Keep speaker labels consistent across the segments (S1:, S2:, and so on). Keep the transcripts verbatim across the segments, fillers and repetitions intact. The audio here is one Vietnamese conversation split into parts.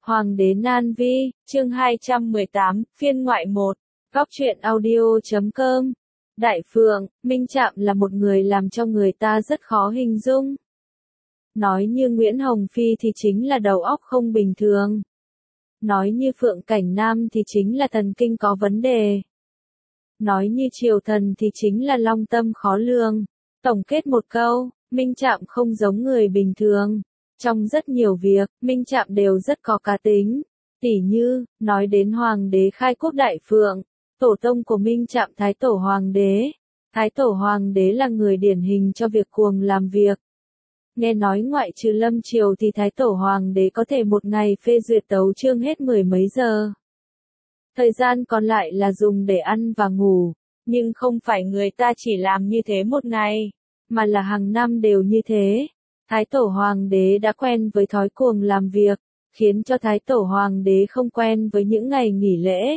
S1: Hoàng đế Nan Vi, chương hai trăm mười tám, phiên ngoại một, góc truyện audio chấm com. Đại Phượng, Minh Trạm là một người làm cho người ta rất khó hình dung. Nói như Nguyễn Hồng Phi thì chính là đầu óc không bình thường. Nói như Phượng Cảnh Nam thì chính là thần kinh có vấn đề. Nói như Triều Thần thì chính là long tâm khó lường. Tổng kết một câu, Minh Trạm không giống người bình thường. Trong rất nhiều việc, Minh Trạm đều rất có cá tính. Tỉ như, nói đến Hoàng đế khai quốc Đại Phượng, tổ tông của Minh Trạm Thái Tổ Hoàng đế. Thái Tổ Hoàng đế là người điển hình cho việc cuồng làm việc. Nghe nói ngoại trừ lâm triều thì Thái Tổ Hoàng đế có thể một ngày phê duyệt tấu chương hết mười mấy giờ. Thời gian còn lại là dùng để ăn và ngủ, nhưng không phải người ta chỉ làm như thế một ngày, mà là hàng năm đều như thế. Thái Tổ Hoàng đế đã quen với thói cuồng làm việc, khiến cho Thái Tổ Hoàng đế không quen với những ngày nghỉ lễ.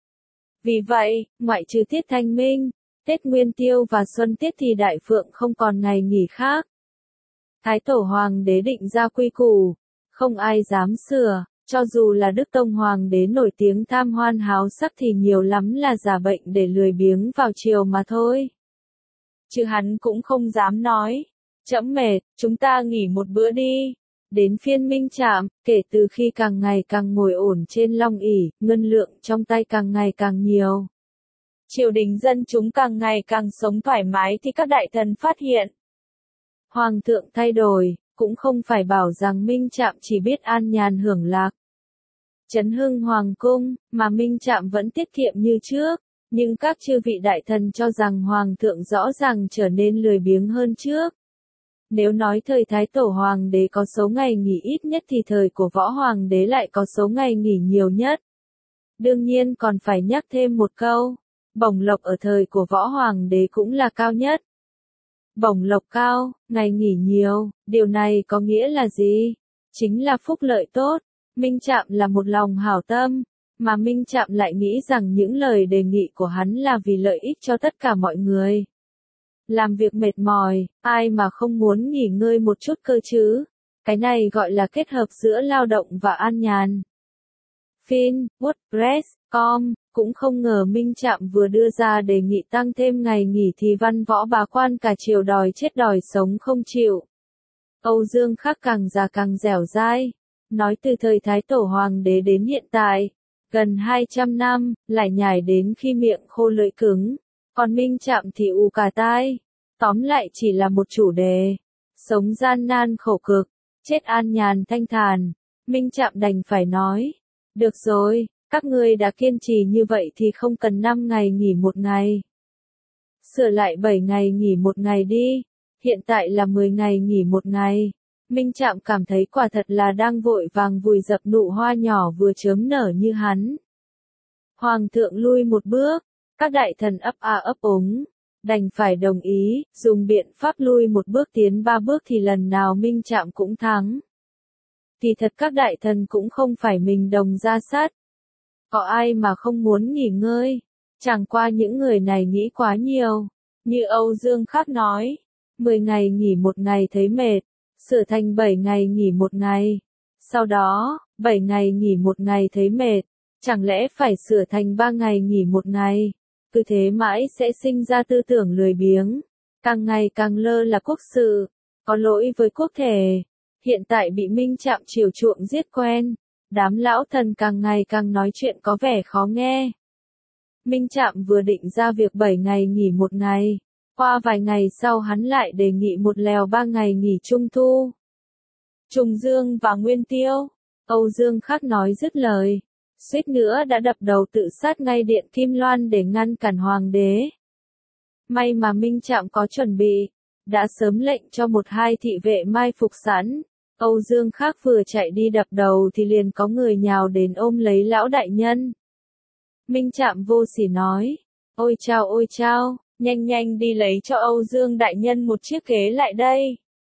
S1: Vì vậy, ngoại trừ Tiết Thanh Minh, Tết Nguyên Tiêu và Xuân Tiết thì Đại Phượng không còn ngày nghỉ khác. Thái Tổ Hoàng đế định ra quy củ, không ai dám sửa, cho dù là Đức Tông Hoàng đế nổi tiếng tham hoan háo sắc thì nhiều lắm là giả bệnh để lười biếng vào chiều mà thôi. Chứ hắn cũng không dám nói, trẫm mệt, chúng ta nghỉ một bữa đi. Đến phiên Minh Trạm, kể từ khi càng ngày càng ngồi ổn trên long ỷ, ngân lượng trong tay càng ngày càng nhiều. Triều đình dân chúng càng ngày càng sống thoải mái thì các đại thần phát hiện. Hoàng thượng thay đổi, cũng không phải bảo rằng Minh Trạm chỉ biết an nhàn hưởng lạc. Trấn hưng hoàng cung, mà Minh Trạm vẫn tiết kiệm như trước, nhưng các chư vị đại thần cho rằng Hoàng thượng rõ ràng trở nên lười biếng hơn trước. Nếu nói thời Thái Tổ Hoàng đế có số ngày nghỉ ít nhất thì thời của Võ Hoàng đế lại có số ngày nghỉ nhiều nhất. Đương nhiên còn phải nhắc thêm một câu, bổng lộc ở thời của Võ Hoàng đế cũng là cao nhất. Bổng lộc cao, ngày nghỉ nhiều, điều này có nghĩa là gì? Chính là phúc lợi tốt. Minh Trạm là một lòng hảo tâm, mà Minh Trạm lại nghĩ rằng những lời đề nghị của hắn là vì lợi ích cho tất cả mọi người. Làm việc mệt mỏi, ai mà không muốn nghỉ ngơi một chút cơ chứ? Cái này gọi là kết hợp giữa lao động và an nhàn. Fin, WordPress, com, cũng không ngờ Minh Trạm vừa đưa ra đề nghị tăng thêm ngày nghỉ thì văn võ bá quan cả triều đòi chết đòi sống không chịu. Âu Dương Khắc càng già càng dẻo dai. Nói từ thời Thái Tổ Hoàng đế đến hiện tại, gần hai trăm năm, lại nhải đến khi miệng khô lưỡi cứng. Còn Minh Trạm thì ù cả tai. Tóm lại chỉ là một chủ đề. Sống gian nan khổ cực, chết an nhàn thanh thản. Minh Trạm đành phải nói. Được rồi, các ngươi đã kiên trì như vậy thì không cần năm ngày nghỉ một ngày. Sửa lại bảy ngày nghỉ một ngày đi. Hiện tại là mười ngày nghỉ một ngày. Minh Trạm cảm thấy quả thật là đang vội vàng vùi dập nụ hoa nhỏ vừa chớm nở như hắn. Hoàng thượng lui một bước. Các đại thần ấp a ấp úng, đành phải đồng ý, dùng biện pháp lui một bước tiến ba bước thì lần nào Minh Trạm cũng thắng. Thì thật các đại thần cũng không phải mình đồng ra sát. Có ai mà không muốn nghỉ ngơi, chẳng qua những người này nghĩ quá nhiều. Như Âu Dương Khắc nói, mười ngày nghỉ một ngày thấy mệt, sửa thành bảy ngày nghỉ một ngày. Sau đó, bảy ngày nghỉ một ngày thấy mệt, chẳng lẽ phải sửa thành ba ngày nghỉ một ngày. Cứ thế mãi sẽ sinh ra tư tưởng lười biếng, càng ngày càng lơ là quốc sự, có lỗi với quốc thể. Hiện tại bị Minh Trạm chiều chuộng giết quen, đám lão thần càng ngày càng nói chuyện có vẻ khó nghe. Minh Trạm vừa định ra việc bảy ngày nghỉ một ngày, qua vài ngày sau hắn lại đề nghị một lèo ba ngày nghỉ trung thu. Trùng Dương và Nguyên Tiêu, Âu Dương Khắc nói dứt lời. Suýt nữa đã đập đầu tự sát ngay điện Kim Loan để ngăn cản Hoàng đế. May mà Minh Trạm có chuẩn bị, đã sớm lệnh cho một hai thị vệ mai phục sẵn. Âu Dương Khắc vừa chạy đi đập đầu thì liền có người nhào đến ôm lấy lão đại nhân. Minh Trạm vô sỉ nói, ôi chao ôi chao, nhanh nhanh đi lấy cho Âu Dương đại nhân một chiếc ghế lại đây.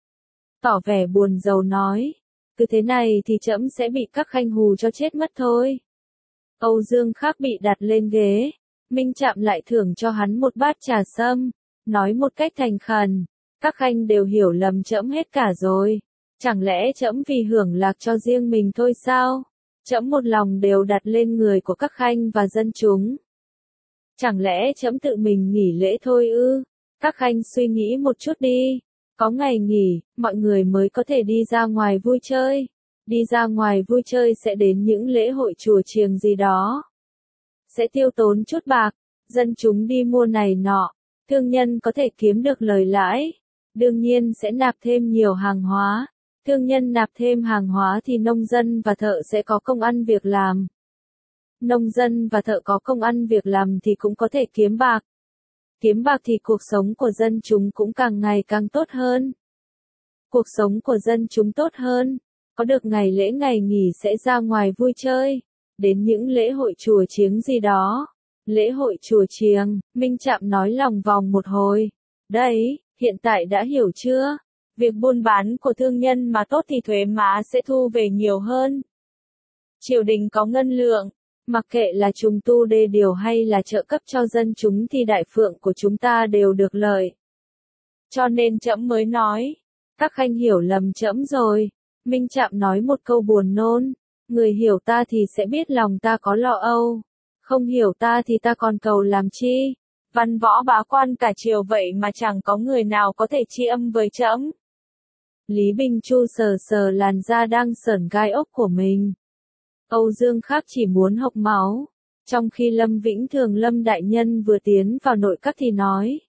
S1: Tỏ vẻ buồn rầu nói, cứ thế này thì trẫm sẽ bị các khanh hù cho chết mất thôi. Âu Dương Khắc bị đặt lên ghế, Minh Trạm lại thưởng cho hắn một bát trà sâm, nói một cách thành khẩn, các khanh đều hiểu lầm trẫm hết cả rồi, chẳng lẽ trẫm vì hưởng lạc cho riêng mình thôi sao? trẫm một lòng đều đặt lên người của các khanh và dân chúng. Chẳng lẽ trẫm tự mình nghỉ lễ thôi ư? Các khanh suy nghĩ một chút đi. Có ngày nghỉ, mọi người mới có thể đi ra ngoài vui chơi. Đi ra ngoài vui chơi sẽ đến những lễ hội chùa chiền gì đó. Sẽ tiêu tốn chút bạc, dân chúng đi mua này nọ, thương nhân có thể kiếm được lời lãi. Đương nhiên sẽ nạp thêm nhiều hàng hóa. Thương nhân nạp thêm hàng hóa thì nông dân và thợ sẽ có công ăn việc làm. Nông dân và thợ có công ăn việc làm thì cũng có thể kiếm bạc. Kiếm bạc thì cuộc sống của dân chúng cũng càng ngày càng tốt hơn. Cuộc sống của dân chúng tốt hơn, có được ngày lễ ngày nghỉ sẽ ra ngoài vui chơi, đến những lễ hội chùa chiếng gì đó. Lễ hội chùa chiêng, Minh Trạm nói lòng vòng một hồi. Đấy, hiện tại đã hiểu chưa? Việc buôn bán của thương nhân mà tốt thì thuế má sẽ thu về nhiều hơn. Triều đình có ngân lượng, mặc kệ là trùng tu đê điều hay là trợ cấp cho dân chúng thì đại phượng của chúng ta đều được lợi. Cho nên trẫm mới nói, các khanh hiểu lầm trẫm rồi. Minh Trạm nói một câu buồn nôn, người hiểu ta thì sẽ biết lòng ta có lo âu, không hiểu ta thì ta còn cầu làm chi. Văn võ bá quan cả triều vậy mà chẳng có người nào có thể tri âm với trẫm. Lý Bình Chu sờ sờ làn da đang sởn gai ốc của mình. Âu Dương Khắc chỉ muốn hộc máu. Trong khi Lâm Vĩnh Thường Lâm đại nhân vừa tiến vào nội các thì nói: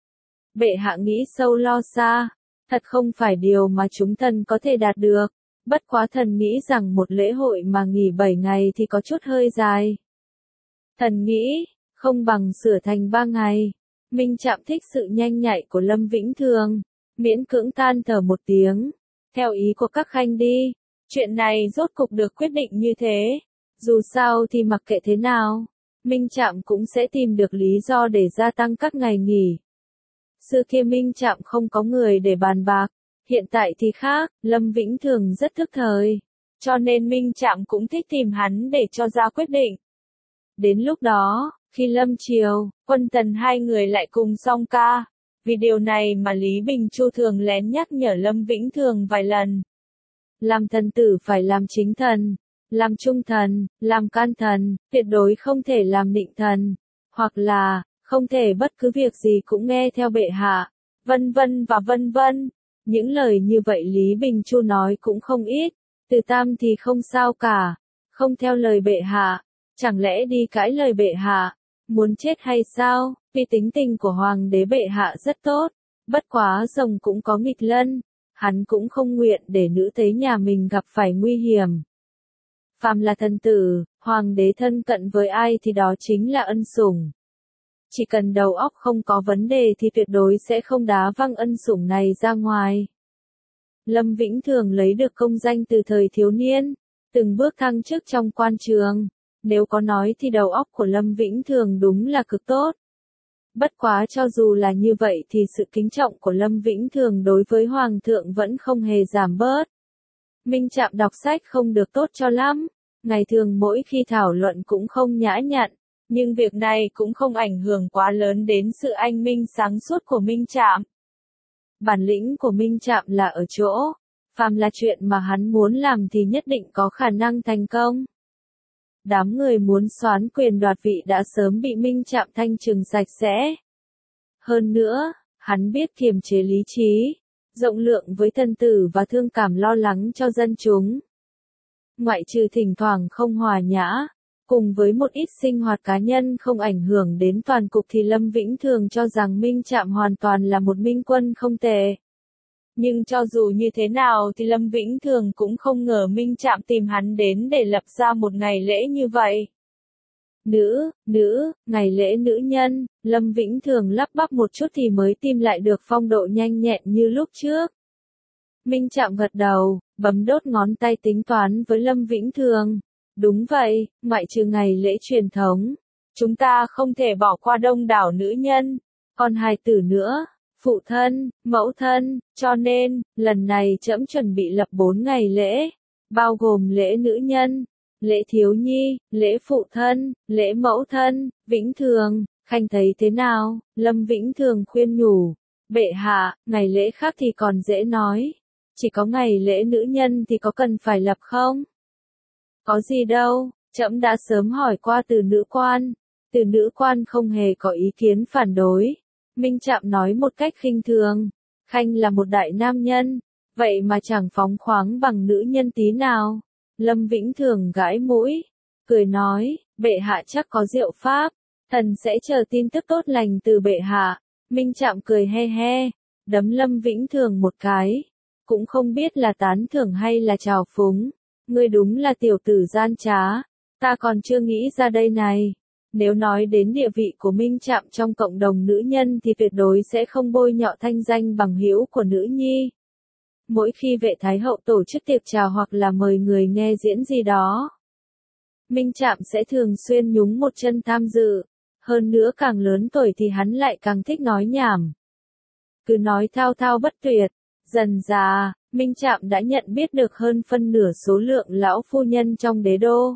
S1: Bệ hạ nghĩ sâu lo xa, thật không phải điều mà chúng thần có thể đạt được. Bất quá thần nghĩ rằng một lễ hội mà nghỉ bảy ngày thì có chút hơi dài. Thần nghĩ, không bằng sửa thành ba ngày. Minh Trạm thích sự nhanh nhạy của Lâm Vĩnh Thường, miễn cưỡng than thở một tiếng. Theo ý của các khanh đi, chuyện này rốt cục được quyết định như thế. Dù sao thì mặc kệ thế nào, Minh Trạm cũng sẽ tìm được lý do để gia tăng các ngày nghỉ. Xưa kia Minh Trạm không có người để bàn bạc, hiện tại thì khác, Lâm Vĩnh Thường rất thức thời, cho nên Minh Trạm cũng thích tìm hắn để cho ra quyết định. Đến lúc đó, khi Lâm Triều, Quân Tần hai người lại cùng song ca, vì điều này mà Lý Bình Chu thường lén nhắc nhở Lâm Vĩnh Thường vài lần. Làm thần tử phải làm chính thần, làm trung thần, làm can thần, tuyệt đối không thể làm nịnh thần, hoặc là, không thể bất cứ việc gì cũng nghe theo bệ hạ, vân vân và vân vân. Những lời như vậy Lý Bình Chu nói cũng không ít, Từ Tam thì không sao cả, không theo lời bệ hạ, chẳng lẽ đi cãi lời bệ hạ, muốn chết hay sao? Vì tính tình của hoàng đế bệ hạ rất tốt, bất quá rồng cũng có nghịch lân, hắn cũng không nguyện để nữ tế nhà mình gặp phải nguy hiểm. Phàm là thần tử, hoàng đế thân cận với ai thì đó chính là ân sủng. Chỉ cần đầu óc không có vấn đề thì tuyệt đối sẽ không đá văng ân sủng này ra ngoài. Lâm Vĩnh Thường lấy được công danh từ thời thiếu niên, từng bước thăng chức trong quan trường. Nếu có nói thì đầu óc của Lâm Vĩnh Thường đúng là cực tốt. Bất quá cho dù là như vậy thì sự kính trọng của Lâm Vĩnh Thường đối với Hoàng thượng vẫn không hề giảm bớt. Minh Trạm đọc sách không được tốt cho lắm, ngày thường mỗi khi thảo luận cũng không nhã nhặn, nhưng việc này cũng không ảnh hưởng quá lớn đến sự anh minh sáng suốt của Minh Trạm. Bản lĩnh của Minh Trạm là ở chỗ, phàm là chuyện mà hắn muốn làm thì nhất định có khả năng thành công. Đám người muốn soán quyền đoạt vị đã sớm bị Minh Trạm thanh trừng sạch sẽ. Hơn nữa, hắn biết kiềm chế lý trí, rộng lượng với thân tử và thương cảm lo lắng cho dân chúng. Ngoại trừ thỉnh thoảng không hòa nhã, cùng với một ít sinh hoạt cá nhân không ảnh hưởng đến toàn cục thì Lâm Vĩnh Thường cho rằng Minh Trạm hoàn toàn là một minh quân không tệ. Nhưng cho dù như thế nào thì Lâm Vĩnh Thường cũng không ngờ Minh Trạm tìm hắn đến để lập ra một ngày lễ như vậy. Nữ, nữ, ngày lễ nữ nhân, Lâm Vĩnh Thường lắp bắp một chút thì mới tìm lại được phong độ nhanh nhẹn như lúc trước. Minh Trạm gật đầu, bấm đốt ngón tay tính toán với Lâm Vĩnh Thường. Đúng vậy, ngoại trừ ngày lễ truyền thống, chúng ta không thể bỏ qua đông đảo nữ nhân, còn hài tử nữa, phụ thân, mẫu thân, cho nên, lần này trẫm chuẩn bị lập bốn ngày lễ, bao gồm lễ nữ nhân, lễ thiếu nhi, lễ phụ thân, lễ mẫu thân. Vĩnh Thường, khanh thấy thế nào? Lâm Vĩnh Thường khuyên nhủ. Bệ hạ, ngày lễ khác thì còn dễ nói, chỉ có ngày lễ nữ nhân thì có cần phải lập không? Có gì đâu, trẫm đã sớm hỏi qua từ nữ quan. Từ nữ quan không hề có ý kiến phản đối. Minh Trạm nói một cách khinh thường. Khanh là một đại nam nhân, vậy mà chẳng phóng khoáng bằng nữ nhân tí nào. Lâm Vĩnh Thường gãi mũi, cười nói, bệ hạ chắc có diệu pháp, thần sẽ chờ tin tức tốt lành từ bệ hạ. Minh Trạm cười he he, đấm Lâm Vĩnh Thường một cái, cũng không biết là tán thưởng hay là trào phúng. Ngươi đúng là tiểu tử gian trá, ta còn chưa nghĩ ra đây này. Nếu nói đến địa vị của Minh Trạm trong cộng đồng nữ nhân thì tuyệt đối sẽ không bôi nhọ thanh danh bằng hữu của nữ nhi. Mỗi khi vệ thái hậu tổ chức tiệc chào hoặc là mời người nghe diễn gì đó, Minh Trạm sẽ thường xuyên nhúng một chân tham dự. Hơn nữa càng lớn tuổi thì hắn lại càng thích nói nhảm. Cứ nói thao thao bất tuyệt. Dần dà, Minh Trạm đã nhận biết được hơn phân nửa số lượng lão phu nhân trong đế đô.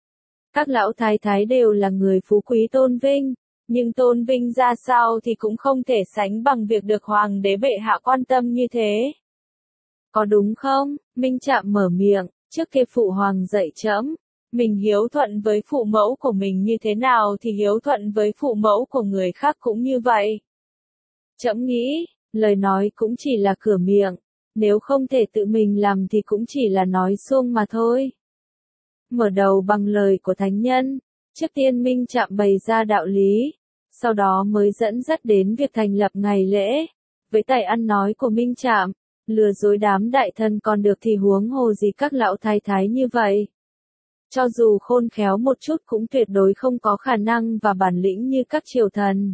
S1: Các lão thái thái đều là người phú quý tôn vinh, nhưng tôn vinh ra sao thì cũng không thể sánh bằng việc được hoàng đế bệ hạ quan tâm như thế. Có đúng không? Minh Trạm mở miệng, trước kia phụ hoàng dạy trẫm, mình hiếu thuận với phụ mẫu của mình như thế nào thì hiếu thuận với phụ mẫu của người khác cũng như vậy. Trẫm nghĩ, lời nói cũng chỉ là cửa miệng, nếu không thể tự mình làm thì cũng chỉ là nói suông mà thôi. Mở đầu bằng lời của thánh nhân, trước tiên Minh Trạm bày ra đạo lý, sau đó mới dẫn dắt đến việc thành lập ngày lễ. Với tài ăn nói của Minh Trạm, lừa dối đám đại thần còn được thì huống hồ gì các lão thái thái như vậy. Cho dù khôn khéo một chút cũng tuyệt đối không có khả năng và bản lĩnh như các triều thần.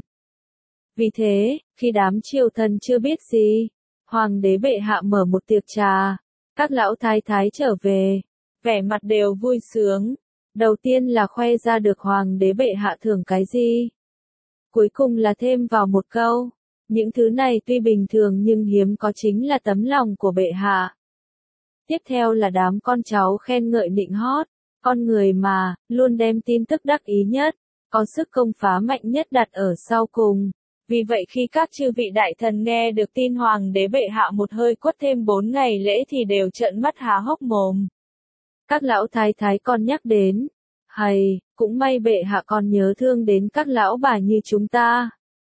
S1: Vì thế, khi đám triều thần chưa biết gì, hoàng đế bệ hạ mở một tiệc trà, các lão thái thái trở về, vẻ mặt đều vui sướng. Đầu tiên là khoe ra được hoàng đế bệ hạ thưởng cái gì. Cuối cùng là thêm vào một câu, những thứ này tuy bình thường nhưng hiếm có chính là tấm lòng của bệ hạ. Tiếp theo là đám con cháu khen ngợi nịnh hót, con người mà, luôn đem tin tức đắc ý nhất, có sức công phá mạnh nhất đặt ở sau cùng. Vì vậy khi các chư vị đại thần nghe được tin hoàng đế bệ hạ một hơi quất thêm bốn ngày lễ thì đều trợn mắt há hốc mồm. Các lão thái thái còn nhắc đến, hay, cũng may bệ hạ còn nhớ thương đến các lão bà như chúng ta.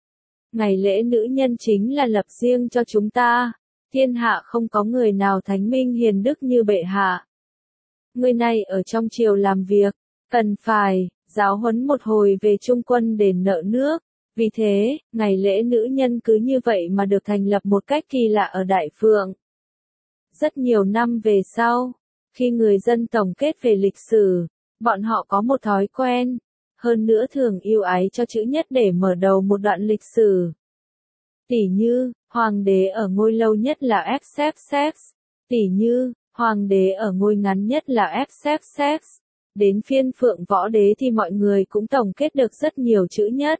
S1: Ngày lễ nữ nhân chính là lập riêng cho chúng ta, thiên hạ không có người nào thánh minh hiền đức như bệ hạ. Người này ở trong triều làm việc, cần phải, giáo huấn một hồi về trung quân đền nợ nước. Vì thế, ngày lễ nữ nhân cứ như vậy mà được thành lập một cách kỳ lạ ở Đại Phượng. Rất nhiều năm về sau, khi người dân tổng kết về lịch sử, bọn họ có một thói quen, hơn nữa thường yêu ái cho chữ nhất để mở đầu một đoạn lịch sử. Tỉ như, hoàng đế ở ngôi lâu nhất là Xerxes, tỉ như, hoàng đế ở ngôi ngắn nhất là Xerxes. Đến phiên Phượng Võ Đế thì mọi người cũng tổng kết được rất nhiều chữ nhất.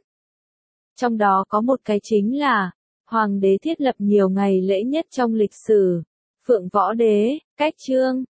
S1: Trong đó có một cái chính là, hoàng đế thiết lập nhiều ngày lễ nhất trong lịch sử. Phượng Võ Đế, cách chương,